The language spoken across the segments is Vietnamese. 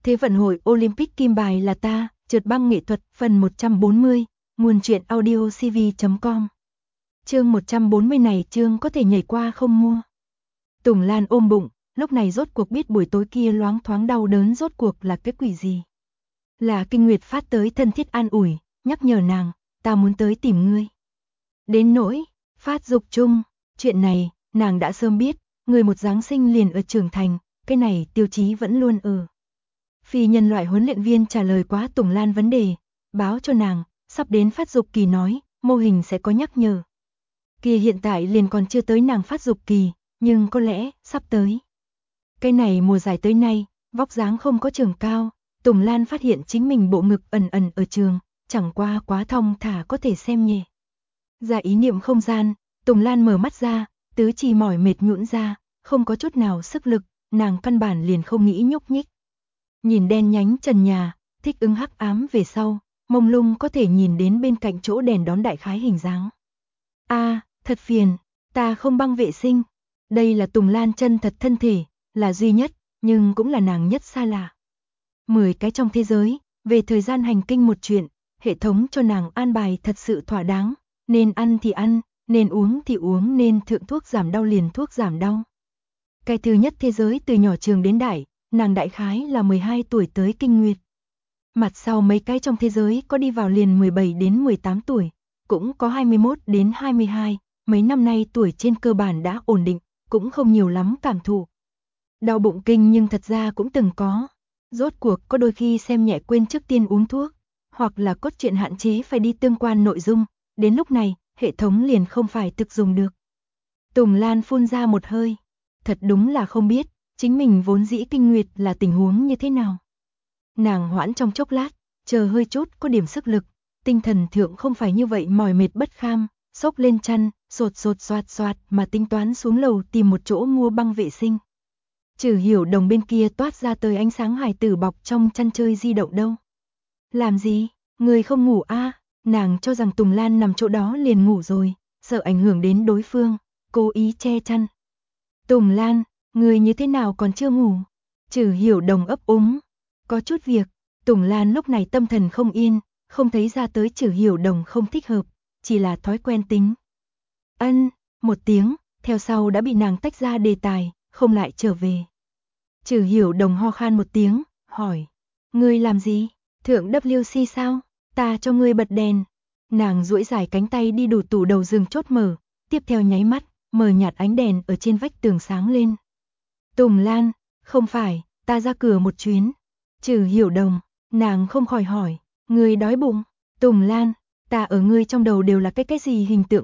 Thế vận hội Olympic kim bài là ta, trượt băng nghệ thuật phần 140, nguồn truyện audio cv.com. Chương 140 này chương có thể nhảy qua không mua. Tùng Lan ôm bụng, lúc này rốt cuộc biết buổi tối kia loáng thoáng đau đớn rốt cuộc là cái quỷ gì. Là Kinh Nguyệt phát tới thân thiết an ủi, nhắc nhở nàng, ta muốn tới tìm ngươi. Đến nỗi, phát dục chung, chuyện này, nàng đã sớm biết, người một Giáng sinh liền ở trưởng thành, cái này tiêu chí vẫn luôn ở. Phi nhân loại huấn luyện viên trả lời quá Tùng Lan vấn đề, báo cho nàng, sắp đến phát dục kỳ nói, mô hình sẽ có nhắc nhở. Kia hiện tại liền còn chưa tới nàng phát dục kỳ, nhưng có lẽ, sắp tới. Cái này mùa giải tới nay, vóc dáng không có trường cao, Tùng Lan phát hiện chính mình bộ ngực ẩn ẩn ở trường, chẳng qua quá thong thả có thể xem nhẹ. Ra ý niệm không gian, Tùng Lan mở mắt ra, tứ chi mỏi mệt nhũn ra, không có chút nào sức lực, nàng căn bản liền không nghĩ nhúc nhích. Nhìn đen nhánh trần nhà, thích ứng hắc ám về sau, mông lung có thể nhìn đến bên cạnh chỗ đèn đón đại khái hình dáng. Thật phiền, ta không băng vệ sinh. Đây là Tùng Lan chân thật thân thể, là duy nhất, nhưng cũng là nàng nhất xa lạ. 10 cái trong thế giới, về thời gian hành kinh một chuyện, hệ thống cho nàng an bài thật sự thỏa đáng, nên ăn thì ăn, nên uống thì uống, nên thượng thuốc giảm đau liền thuốc giảm đau. Cái thứ nhất thế giới từ nhỏ trường đến đại, nàng đại khái là 12 tuổi tới kinh nguyệt. Mặt sau mấy cái trong thế giới có đi vào liền 17 đến 18 tuổi, cũng có 21 đến 22, mấy năm nay tuổi trên cơ bản đã ổn định, cũng không nhiều lắm cảm thụ. Đau bụng kinh nhưng thật ra cũng từng có. Rốt cuộc có đôi khi xem nhẹ quên trước tiên uống thuốc, hoặc là cốt truyện hạn chế phải đi tương quan nội dung, đến lúc này, hệ thống liền không phải thực dùng được. Tùng Lan phun ra một hơi, thật đúng là không biết, chính mình vốn dĩ kinh nguyệt là tình huống như thế nào. Nàng hoãn trong chốc lát, chờ hơi chút có điểm sức lực, tinh thần thượng không phải như vậy mỏi mệt bất kham, xốc lên chăn, sột soạt mà tính toán xuống lầu tìm một chỗ mua băng vệ sinh. Trừ Hiểu Đồng bên kia toát ra tới ánh sáng hài tử bọc trong chăn chơi di động đâu. Làm gì, người không ngủ nàng cho rằng Tùng Lan nằm chỗ đó liền ngủ rồi, sợ ảnh hưởng đến đối phương, cố ý che chăn. Tùng Lan, người như thế nào còn chưa ngủ? Trừ Hiểu Đồng ấp úng, có chút việc. Tùng Lan lúc này tâm thần không yên, không thấy ra tới Trừ Hiểu Đồng không thích hợp, chỉ là thói quen tính. Một tiếng, theo sau đã bị nàng tách ra đề tài, không lại trở về. Trừ Hiểu Đồng ho khan một tiếng, hỏi, ngươi làm gì? Thượng WC sao? Ta cho ngươi bật đèn. Nàng duỗi dài cánh tay đi đủ tủ đầu giường chốt mở, tiếp theo nháy mắt, mờ nhạt ánh đèn ở trên vách tường sáng lên. Tùng Lan, không phải, ta ra cửa một chuyến. Trừ Hiểu Đồng, nàng không khỏi hỏi, ngươi đói bụng? Tùng Lan, ta ở ngươi trong đầu đều là cái gì hình tượng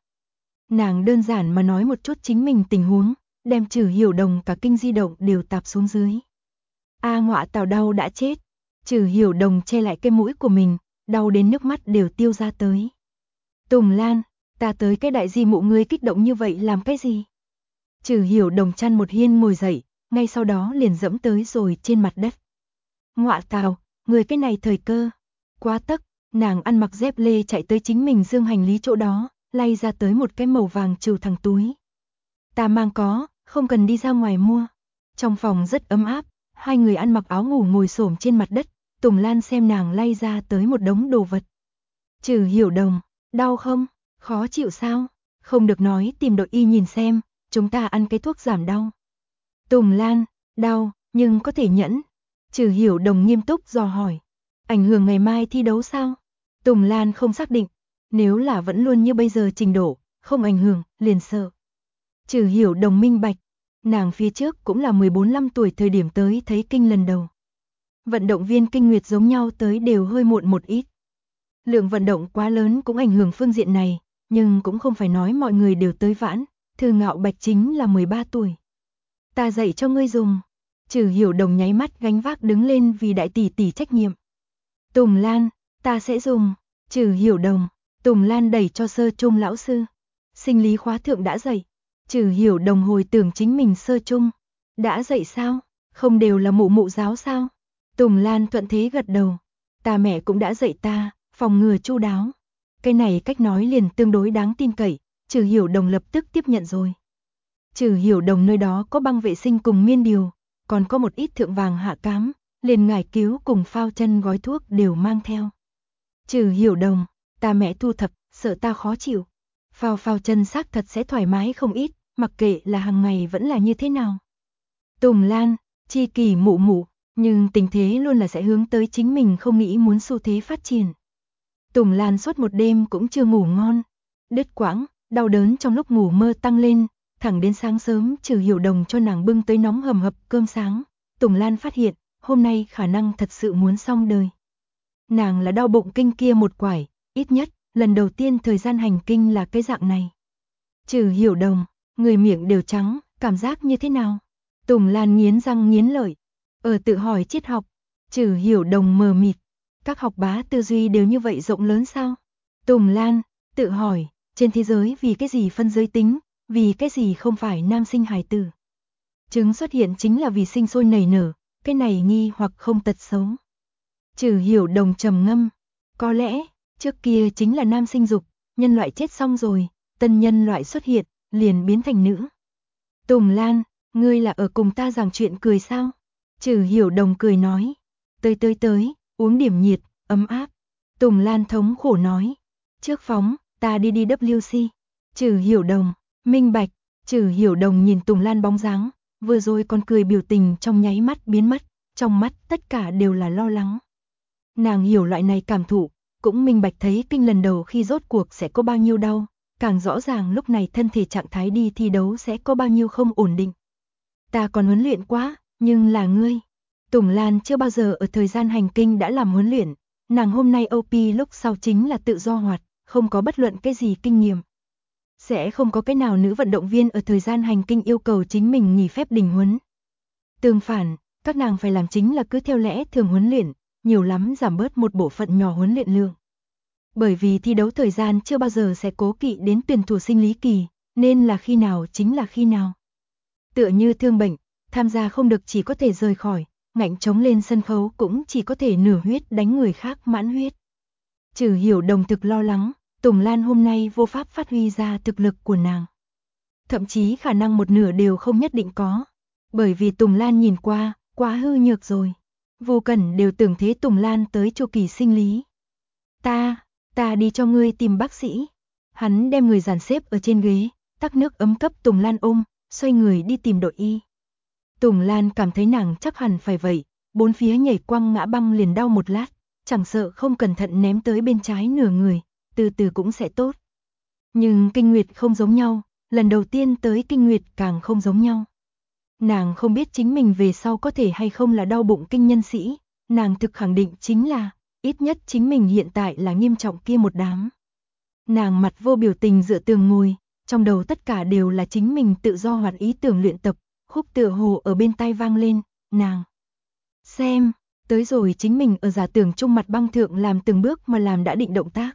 Nàng đơn giản mà nói một chút chính mình tình huống, đem Trừ Hiểu Đồng cả kinh di động đều tạp xuống dưới. Ngọa tào đau đã chết. Trừ Hiểu Đồng che lại cái mũi của mình, đau đến nước mắt đều tiêu ra tới. Tùng Lan, ta tới cái đại di mụ ngươi kích động như vậy làm cái gì? Trừ Hiểu Đồng chăn một hiên ngồi dậy, ngay sau đó liền dẫm tới rồi trên mặt đất. Ngọa tào, người cái này thời cơ. Quá tấc, nàng ăn mặc dép lê chạy tới chính mình dương hành lý chỗ đó, lay ra tới một cái màu vàng trừu thẳng túi. Ta mang có, không cần đi ra ngoài mua. Trong phòng rất ấm áp, hai người ăn mặc áo ngủ ngồi xổm trên mặt đất, Tùng Lan xem nàng lay ra tới một đống đồ vật. Trừ Hiểu Đồng, đau không? Khó chịu sao? Không được nói tìm đội y nhìn xem, chúng ta ăn cái thuốc giảm đau. Tùng Lan, đau, nhưng có thể nhẫn. Trừ Hiểu Đồng nghiêm túc dò hỏi. Ảnh hưởng ngày mai thi đấu sao? Tùng Lan không xác định. Nếu là vẫn luôn như bây giờ trình độ, không ảnh hưởng, liền sợ. Trừ Hiểu Đồng minh bạch. Nàng phía trước cũng là 14-15 tuổi thời điểm tới thấy kinh lần đầu. Vận động viên kinh nguyệt giống nhau tới đều hơi muộn một ít. Lượng vận động quá lớn cũng ảnh hưởng phương diện này, nhưng cũng không phải nói mọi người đều tới vãn. Thư Ngạo Bạch chính là 13 tuổi. Ta dạy cho ngươi dùng. Trừ Hiểu Đồng nháy mắt gánh vác đứng lên vì đại tỷ tỷ trách nhiệm. Tùng Lan, ta sẽ dùng. Trừ Hiểu Đồng, Tùng Lan đẩy cho sơ trung lão sư. Sinh lý khóa thượng đã dạy. Trừ Hiểu Đồng hồi tưởng chính mình sơ trung. Đã dạy sao? Không đều là mụ mụ giáo sao? Tùng Lan thuận thế gật đầu. Ta mẹ cũng đã dạy ta, phòng ngừa chu đáo. Cái này cách nói liền tương đối đáng tin cậy, Trừ Hiểu Đồng lập tức tiếp nhận rồi. Trừ Hiểu Đồng nơi đó có băng vệ sinh cùng miên điều, còn có một ít thượng vàng hạ cám, liền ngải cứu cùng phao chân gói thuốc đều mang theo. Trừ Hiểu Đồng, ta mẹ thu thập, sợ ta khó chịu. Phao chân xác thật sẽ thoải mái không ít, mặc kệ là hàng ngày vẫn là như thế nào. Tùng Lan, Chi Kỳ mụ mụ, nhưng tình thế luôn là sẽ hướng tới chính mình không nghĩ muốn xu thế phát triển. Tùng Lan suốt một đêm cũng chưa ngủ ngon, đứt quãng, đau đớn trong lúc ngủ mơ tăng lên, thẳng đến sáng sớm Trừ Hiểu Đồng cho nàng bưng tới nóng hầm hập cơm sáng, Tùng Lan phát hiện, hôm nay khả năng thật sự muốn xong đời. Nàng là đau bụng kinh kia một quải, ít nhất, lần đầu tiên thời gian hành kinh là cái dạng này. Trừ Hiểu Đồng, người miệng đều trắng, cảm giác như thế nào? Tùng Lan nghiến răng nghiến lợi, tự hỏi triết học. Trừ Hiểu Đồng mờ mịt, các học bá tư duy đều như vậy rộng lớn sao? Tùng Lan, tự hỏi, trên thế giới vì cái gì phân giới tính, vì cái gì không phải nam sinh hài tử? Trứng xuất hiện chính là vì sinh sôi nảy nở, cái này nghi hoặc không tật xấu. Trừ Hiểu Đồng trầm ngâm, có lẽ, trước kia chính là nam sinh dục, nhân loại chết xong rồi, tân nhân loại xuất hiện, liền biến thành nữ. Tùng Lan, ngươi là ở cùng ta giảng chuyện cười sao? Trừ Hiểu Đồng cười nói, tới, uống điểm nhiệt, ấm áp. Tùng Lan thống khổ nói, trước phóng, ta đi WC. Trừ Hiểu Đồng, minh bạch. Trừ Hiểu Đồng nhìn Tùng Lan bóng dáng, vừa rồi còn cười biểu tình trong nháy mắt biến mất, trong mắt tất cả đều là lo lắng. Nàng hiểu loại này cảm thụ, cũng minh bạch thấy kinh lần đầu khi rốt cuộc sẽ có bao nhiêu đau, càng rõ ràng lúc này thân thể trạng thái đi thi đấu sẽ có bao nhiêu không ổn định. Ta còn huấn luyện quá, nhưng là ngươi. Tùng Lan chưa bao giờ ở thời gian hành kinh đã làm huấn luyện, nàng hôm nay OP lúc sau chính là tự do hoạt, không có bất luận cái gì kinh nghiệm. Sẽ không có cái nào nữ vận động viên ở thời gian hành kinh yêu cầu chính mình nghỉ phép đình huấn. Tương phản, các nàng phải làm chính là cứ theo lẽ thường huấn luyện, nhiều lắm giảm bớt một bộ phận nhỏ huấn luyện lượng. Bởi vì thi đấu thời gian chưa bao giờ sẽ cố kỵ đến tuyển thủ sinh lý kỳ, nên là khi nào chính là khi nào. Tựa như thương bệnh, tham gia không được chỉ có thể rời khỏi, ngạnh chống lên sân khấu cũng chỉ có thể nửa huyết đánh người khác mãn huyết. Trừ Hiểu Đồng thực lo lắng, Tùng Lan hôm nay vô pháp phát huy ra thực lực của nàng. Thậm chí khả năng một nửa đều không nhất định có, bởi vì Tùng Lan nhìn qua, quá hư nhược rồi. Vô Cẩn đều tưởng thế Tùng Lan tới chu kỳ sinh lý. Ta đi cho ngươi tìm bác sĩ. Hắn đem người dàn xếp ở trên ghế, tắc nước ấm cấp Tùng Lan ôm, xoay người đi tìm đội y. Tùng Lan cảm thấy nàng chắc hẳn phải vậy, bốn phía nhảy quăng ngã băng liền đau một lát, chẳng sợ không cẩn thận ném tới bên trái nửa người, từ từ cũng sẽ tốt. Nhưng kinh nguyệt không giống nhau, lần đầu tiên tới kinh nguyệt càng không giống nhau. Nàng không biết chính mình về sau có thể hay không là đau bụng kinh nhân sĩ, nàng thực khẳng định chính là, ít nhất chính mình hiện tại là nghiêm trọng kia một đám. Nàng mặt vô biểu tình dựa tường ngồi, trong đầu tất cả đều là chính mình tự do hoạt ý tưởng luyện tập, khúc tựa hồ ở bên tai vang lên, nàng. Xem, tới rồi chính mình ở giả tưởng trung mặt băng thượng làm từng bước mà làm đã định động tác.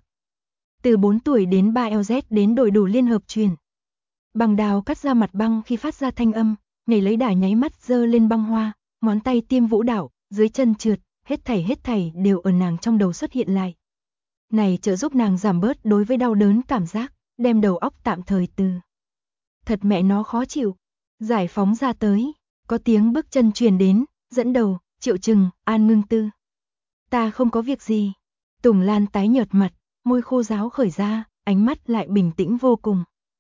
Từ 4 tuổi đến 3LZ đến đổi đủ liên hợp truyền. Bằng đào cắt ra mặt băng khi phát ra thanh âm, nhảy lấy đà nháy mắt giơ lên băng hoa, ngón tay tiêm vũ đạo, dưới chân trượt, hết thảy đều ở nàng trong đầu xuất hiện lại. Này trợ giúp nàng giảm bớt đối với đau đớn cảm giác, đem đầu óc tạm thời từ. Thật mẹ nó khó chịu. Giải phóng ra tới, có tiếng bước chân truyền đến, dẫn đầu, Triệu Trừng, An Ngưng Tư. Ta không có việc gì. Tùng Lan tái nhợt mặt, môi khô ráo khởi ra, ánh mắt lại bình tĩnh vô cùng.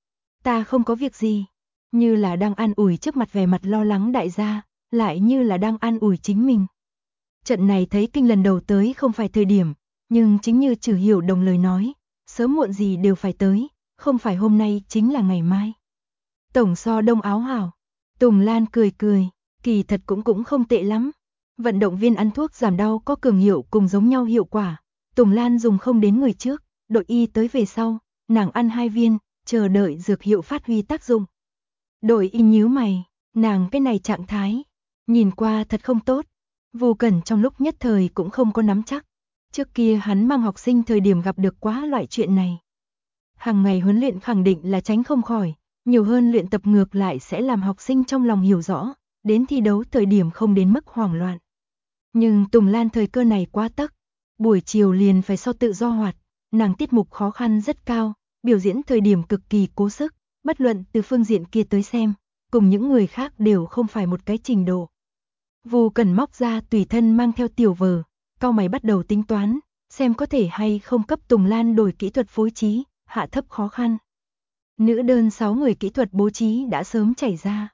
Ta không có việc gì. Như là đang an ủi trước mặt vẻ mặt lo lắng đại gia, lại như là đang an ủi chính mình. Trận này thấy kinh lần đầu tới không phải thời điểm, nhưng chính như Trừ Hiểu Đồng lời nói, sớm muộn gì đều phải tới, không phải hôm nay chính là ngày mai. Tổng so đông áo hảo. Tùng Lan cười, kỳ thật cũng không tệ lắm. Vận động viên ăn thuốc giảm đau có cường hiệu cùng giống nhau hiệu quả. Tùng Lan dùng không đến người trước, đội y tới về sau, nàng ăn 2 viên, chờ đợi dược hiệu phát huy tác dụng. Đội y nhíu mày, nàng cái này trạng thái, nhìn qua thật không tốt. Vô Cẩn trong lúc nhất thời cũng không có nắm chắc. Trước kia hắn mang học sinh thời điểm gặp được quá loại chuyện này. Hàng ngày huấn luyện khẳng định là tránh không khỏi, nhiều hơn luyện tập ngược lại sẽ làm học sinh trong lòng hiểu rõ, đến thi đấu thời điểm không đến mức hoảng loạn. Nhưng Tùng Lan thời cơ này quá tắc, buổi chiều liền phải so tự do hoạt, nàng tiết mục khó khăn rất cao, biểu diễn thời điểm cực kỳ cố sức, bất luận từ phương diện kia tới xem, cùng những người khác đều không phải một cái trình độ. Vu Cẩn móc ra tùy thân mang theo tiểu vở, cau mày bắt đầu tính toán, xem có thể hay không cấp Tùng Lan đổi kỹ thuật phối trí, hạ thấp khó khăn. Nữ đơn 6 người kỹ thuật bố trí đã sớm chảy ra.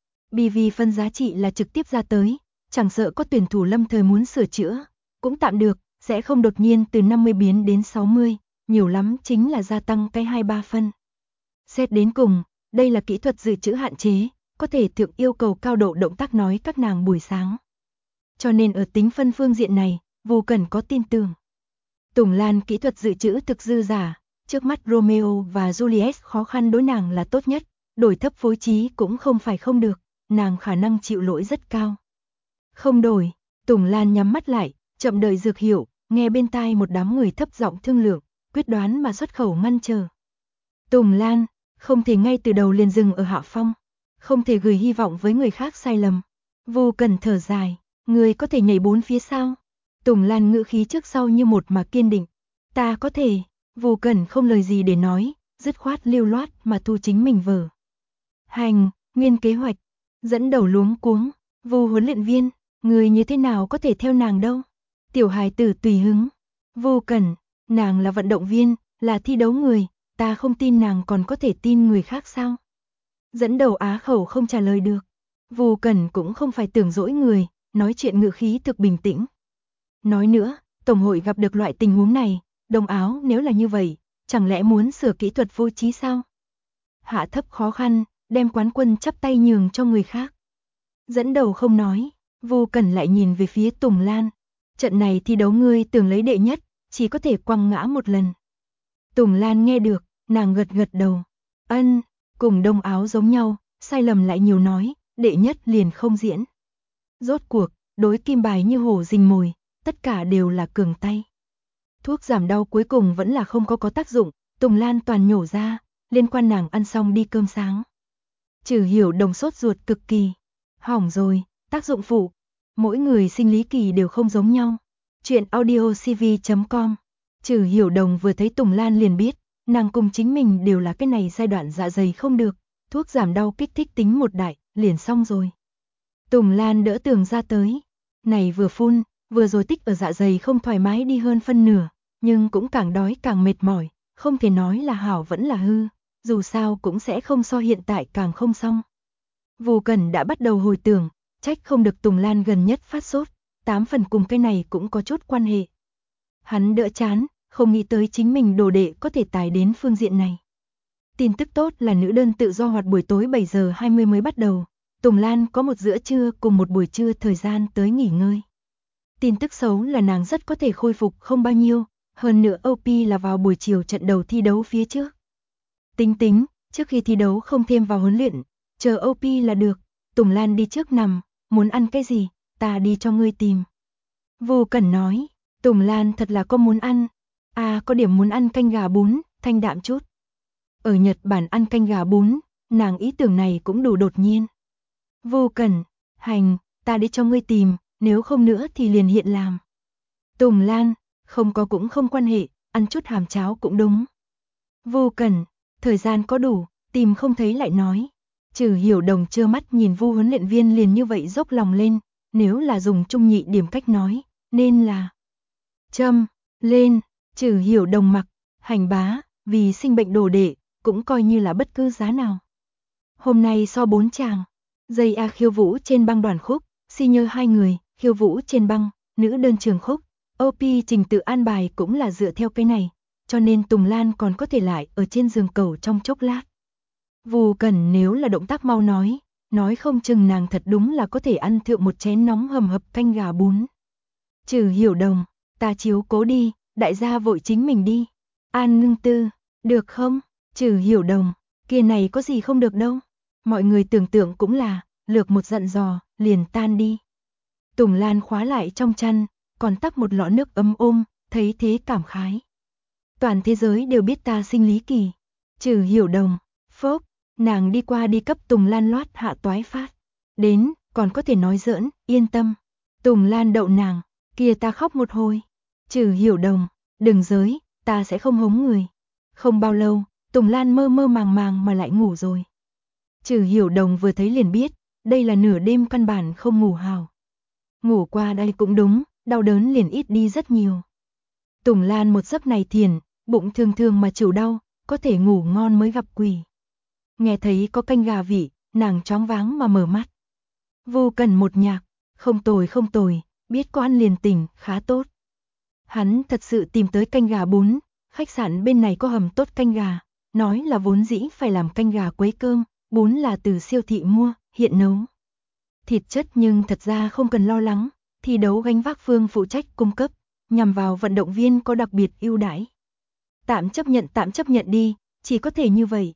BV phân giá trị là trực tiếp ra tới, chẳng sợ có tuyển thủ lâm thời muốn sửa chữa, cũng tạm được, sẽ không đột nhiên từ 50 biến đến 60, nhiều lắm chính là gia tăng cái 2-3 phân. Xét đến cùng, đây là kỹ thuật dự trữ hạn chế, có thể thượng yêu cầu cao độ động tác nói các nàng buổi sáng. Cho nên ở tính phân phương diện này, Vu Cẩn có tin tưởng. Tùng Lan kỹ thuật dự trữ thực dư giả, trước mắt Romeo và Juliet khó khăn đối nàng là tốt nhất, đổi thấp phối trí cũng không phải không được, nàng khả năng chịu lỗi rất cao. Không đổi, Tùng Lan nhắm mắt lại, chậm đợi Dược Hiểu, nghe bên tai một đám người thấp giọng thương lượng, quyết đoán mà xuất khẩu ngăn chờ. Tùng Lan, không thể ngay từ đầu liền dừng ở hạ phong, không thể gửi hy vọng với người khác sai lầm. Vu Cẩn thở dài, người có thể nhảy 4 phía sao? Tùng Lan ngữ khí trước sau như một mà kiên định. Ta có thể. Vu Cẩn không lời gì để nói, dứt khoát lưu loát mà thu chính mình vở. Hành, nguyên kế hoạch. Dẫn đầu luống cuống. Vu huấn luyện viên, người như thế nào có thể theo nàng đâu? Tiểu hài tử tùy hứng. Vu Cẩn, nàng là vận động viên, là thi đấu người, ta không tin nàng còn có thể tin người khác sao? Dẫn đầu á khẩu không trả lời được. Vu Cẩn cũng không phải tưởng dỗi người, nói chuyện ngữ khí thực bình tĩnh. Nói nữa, Tổng hội gặp được loại tình huống này, đồng áo nếu là như vậy, chẳng lẽ muốn sửa kỹ thuật phối trí sao? Hạ thấp khó khăn, đem quán quân chắp tay nhường cho người khác. Dẫn đầu không nói, Vu Cẩn lại nhìn về phía Tùng Lan. Trận này thi đấu ngươi tưởng lấy đệ nhất, chỉ có thể quăng ngã một lần. Tùng Lan nghe được, nàng gật gật đầu. Ân, cùng đông áo giống nhau, sai lầm lại nhiều nói, đệ nhất liền không diễn. Rốt cuộc, đối kim bài như hổ rình mồi, tất cả đều là cường tay. Thuốc giảm đau cuối cùng vẫn là không có tác dụng, Tùng Lan toàn nhổ ra, liên quan nàng ăn xong đi cơm sáng. Trừ Hiểu Đồng sốt ruột cực kỳ. Hỏng rồi, tác dụng phụ. Mỗi người sinh lý kỳ đều không giống nhau. Chuyện audiocv.com. Trừ Hiểu Đồng vừa thấy Tùng Lan liền biết, nàng cùng chính mình đều là cái này giai đoạn dạ dày không được, thuốc giảm đau kích thích tính một đại, liền xong rồi. Tùng Lan đỡ tường ra tới, này vừa phun, vừa rồi tích ở dạ dày không thoải mái đi hơn phân nửa, nhưng cũng càng đói càng mệt mỏi, không thể nói là hảo vẫn là hư, dù sao cũng sẽ không so hiện tại càng không xong. Vu Cẩn đã bắt đầu hồi tưởng, trách không được Tùng Lan gần nhất phát sốt, 8 phần cùng cái này cũng có chút quan hệ. Hắn đỡ chán, không nghĩ tới chính mình đồ đệ có thể tài đến phương diện này. Tin tức tốt là nữ đơn tự do hoạt buổi tối 7 giờ 20 mới bắt đầu, Tùng Lan có một giữa trưa cùng một buổi trưa thời gian tới nghỉ ngơi. Tin tức xấu là nàng rất có thể khôi phục không bao nhiêu, hơn nữa OP là vào buổi chiều trận đầu thi đấu phía trước. Tính, trước khi thi đấu không thêm vào huấn luyện, chờ OP là được, Tùng Lan đi trước nằm, muốn ăn cái gì, ta đi cho ngươi tìm. Vu Cẩn nói, Tùng Lan thật là có muốn ăn, có điểm muốn ăn canh gà bún, thanh đạm chút. Ở Nhật Bản ăn canh gà bún, nàng ý tưởng này cũng đủ đột nhiên. Vu Cẩn, hành, ta đi cho ngươi tìm, nếu không nữa thì liền hiện làm. Tùng Lan, không có cũng không quan hệ, ăn chút hàm cháo cũng đúng. Vu Cẩn, thời gian có đủ, tìm không thấy lại nói. Trừ Hiểu Đồng trơ mắt nhìn Vu huấn luyện viên liền như vậy dốc lòng lên, nếu là dùng trung nhị điểm cách nói, nên là châm lên. Trừ Hiểu Đồng mặc, hành bá, vì sinh bệnh đồ đệ, cũng coi như là bất cứ giá nào. Hôm nay so 4 chàng, dây khiêu vũ trên băng đoàn khúc, senior 2 người, khiêu vũ trên băng, nữ đơn trường khúc, OP trình tự an bài cũng là dựa theo cái này, cho nên Tùng Lan còn có thể lại ở trên giường cầu trong chốc lát. Vu Cẩn nếu là động tác mau nói không chừng nàng thật đúng là có thể ăn thượng một chén nóng hầm hập canh gà bún. Trừ Hiểu Đồng, ta chiếu cố đi, đại gia vội chính mình đi. An Ngưng Tư, được không? Trừ Hiểu Đồng, kia này có gì không được đâu. Mọi người tưởng tượng cũng là, lược một dặn dò, liền tan đi. Tùng Lan khóa lại trong chăn, còn tắc một lọ nước ấm ôm, thấy thế cảm khái. Toàn thế giới đều biết ta sinh lý kỳ. Trừ Hiểu Đồng, phốp, nàng đi qua đi cấp Tùng Lan loát hạ toái phát. Đến, còn có thể nói giỡn, yên tâm. Tùng Lan đậu nàng, kia ta khóc một hồi. Trừ Hiểu Đồng, đừng giới, ta sẽ không hống người. Không bao lâu, Tùng Lan mơ mơ màng mà lại ngủ rồi. Trừ Hiểu Đồng vừa thấy liền biết, đây là nửa đêm căn bản không ngủ hào. Ngủ qua đây cũng đúng, đau đớn liền ít đi rất nhiều. Tùng Lan một giấc này thiền, bụng thường thường mà chịu đau, có thể ngủ ngon mới gặp quỷ. Nghe thấy có canh gà vị, nàng choáng váng mà mở mắt. Vô Cần một nhạc, không tồi, biết có ăn liền tỉnh, khá tốt. Hắn thật sự tìm tới canh gà bún, khách sạn bên này có hầm tốt canh gà, nói là vốn dĩ phải làm canh gà quấy cơm, bún là từ siêu thị mua, hiện nấu. Thịt chất nhưng thật ra không cần lo lắng, thi đấu gánh vác Phương phụ trách cung cấp, nhằm vào vận động viên có đặc biệt ưu đãi. Tạm chấp nhận đi, chỉ có thể như vậy.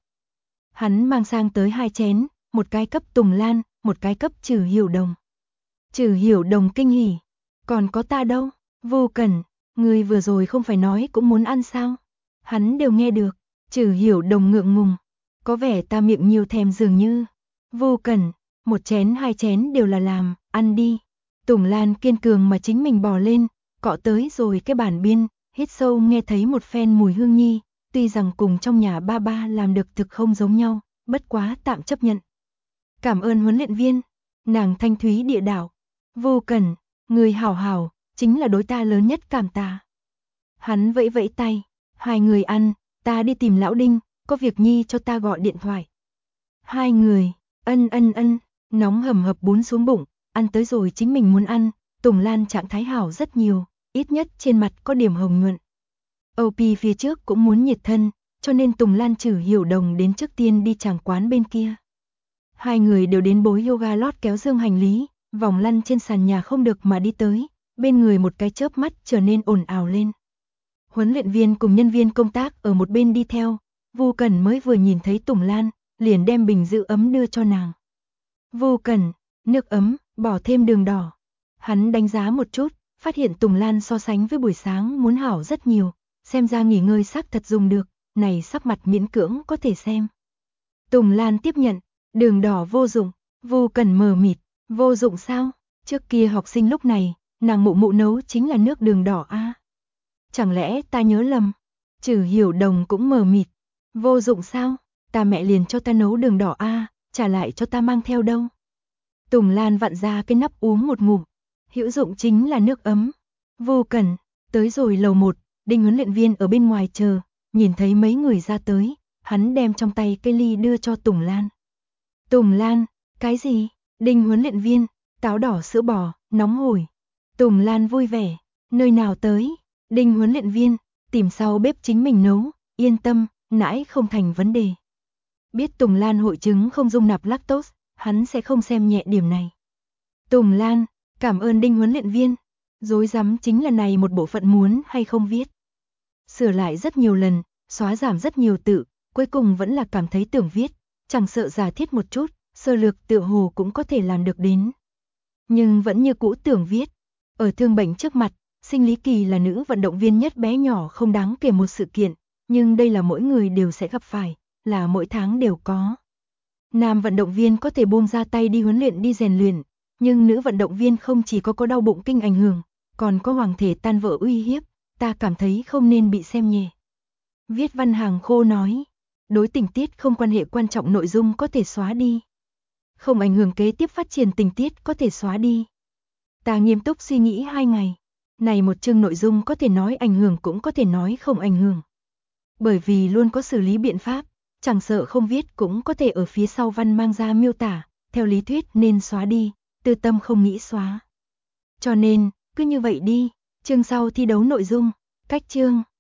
Hắn mang sang tới 2 chén, một cái cấp Tùng Lan, một cái cấp Trử Hiểu Đồng. Trử Hiểu Đồng kinh hỉ, còn có ta đâu, Vô Cần, ngươi vừa rồi không phải nói cũng muốn ăn sao? Hắn đều nghe được, Trử Hiểu Đồng ngượng ngùng, có vẻ ta miệng nhiều thèm dường như. Vô Cần, 1 chén 2 chén đều là làm, ăn đi. Tùng Lan kiên cường mà chính mình bò lên, cọ tới rồi cái bàn biên, hít sâu nghe thấy một phen mùi hương nhi, tuy rằng cùng trong nhà ba ba làm được thực không giống nhau, bất quá tạm chấp nhận. Cảm ơn huấn luyện viên, nàng thanh thúy địa đạo. Vô Cần, người hảo, chính là đối ta lớn nhất cảm tạ. Hắn vẫy vẫy tay, 2 người ăn, ta đi tìm lão Đinh, có việc nhi cho ta gọi điện thoại. 2 người, ân, nóng hầm hập bún xuống bụng, ăn tới rồi chính mình muốn ăn, Tùng Lan trạng thái hảo rất nhiều, ít nhất trên mặt có điểm hồng nhuận. OP phía trước cũng muốn nhiệt thân, cho nên Tùng Lan Trử Hiểu Đồng đến trước tiên đi tràng quán bên kia. 2 người đều đến bối yoga lót kéo dương hành lý, vòng lăn trên sàn nhà không được mà đi tới, bên người một cái chớp mắt trở nên ồn ào lên. Huấn luyện viên cùng nhân viên công tác ở một bên đi theo, Vô Cần mới vừa nhìn thấy Tùng Lan, liền đem bình giữ ấm đưa cho nàng. Vô Cần, nước ấm, bỏ thêm đường đỏ. Hắn đánh giá một chút, phát hiện Tùng Lan so sánh với buổi sáng muốn hảo rất nhiều, xem ra nghỉ ngơi sắc thật dùng được, này sắc mặt miễn cưỡng có thể xem. Tùng Lan tiếp nhận, đường đỏ vô dụng, Vô Cần mờ mịt, vô dụng sao? Trước kia học sinh lúc này, nàng mụ nấu chính là nước đường đỏ a. Chẳng lẽ ta nhớ lầm? Trử Hiểu Đồng cũng mờ mịt, vô dụng sao? Ta mẹ liền cho ta nấu đường đỏ a, trả lại cho ta mang theo đâu. Tùng Lan vặn ra cái nắp uống một ngụm, hữu dụng chính là nước ấm. Vô Cần, tới rồi lầu 1, Đinh huấn luyện viên ở bên ngoài chờ, nhìn thấy mấy người ra tới, hắn đem trong tay cây ly đưa cho Tùng Lan. Tùng Lan, cái gì? Đinh huấn luyện viên, táo đỏ sữa bò, nóng hổi. Tùng Lan vui vẻ, nơi nào tới? Đinh huấn luyện viên, tìm sau bếp chính mình nấu, yên tâm, nãi không thành vấn đề. Biết Tùng Lan hội chứng không dung nạp lactose, hắn sẽ không xem nhẹ điểm này. Tùng Lan, cảm ơn Đinh huấn luyện viên. Rối rắm chính là này một bộ phận muốn hay không viết. Sửa lại rất nhiều lần, xóa giảm rất nhiều tự, cuối cùng vẫn là cảm thấy tưởng viết, chẳng sợ giả thiết một chút, sơ lược tựa hồ cũng có thể làm được đến. Nhưng vẫn như cũ tưởng viết. Ở thương bệnh trước mặt, sinh lý kỳ là nữ vận động viên nhất bé nhỏ không đáng kể một sự kiện, nhưng đây là mỗi người đều sẽ gặp phải, là mỗi tháng đều có. Nam vận động viên có thể buông ra tay đi huấn luyện đi rèn luyện, nhưng nữ vận động viên không chỉ có đau bụng kinh ảnh hưởng, còn có hoàng thể tan vỡ uy hiếp, ta cảm thấy không nên bị xem nhẹ. Viết văn hàng khô nói, đối tình tiết không quan hệ quan trọng nội dung có thể xóa đi. Không ảnh hưởng kế tiếp phát triển tình tiết có thể xóa đi. Ta nghiêm túc suy nghĩ 2 ngày. Này một chương nội dung có thể nói ảnh hưởng cũng có thể nói không ảnh hưởng. Bởi vì luôn có xử lý biện pháp, chẳng sợ không viết cũng có thể ở phía sau văn mang ra miêu tả, theo lý thuyết nên xóa đi, tư tâm không nghĩ xóa. Cho nên, cứ như vậy đi, chương sau thi đấu nội dung, cách chương.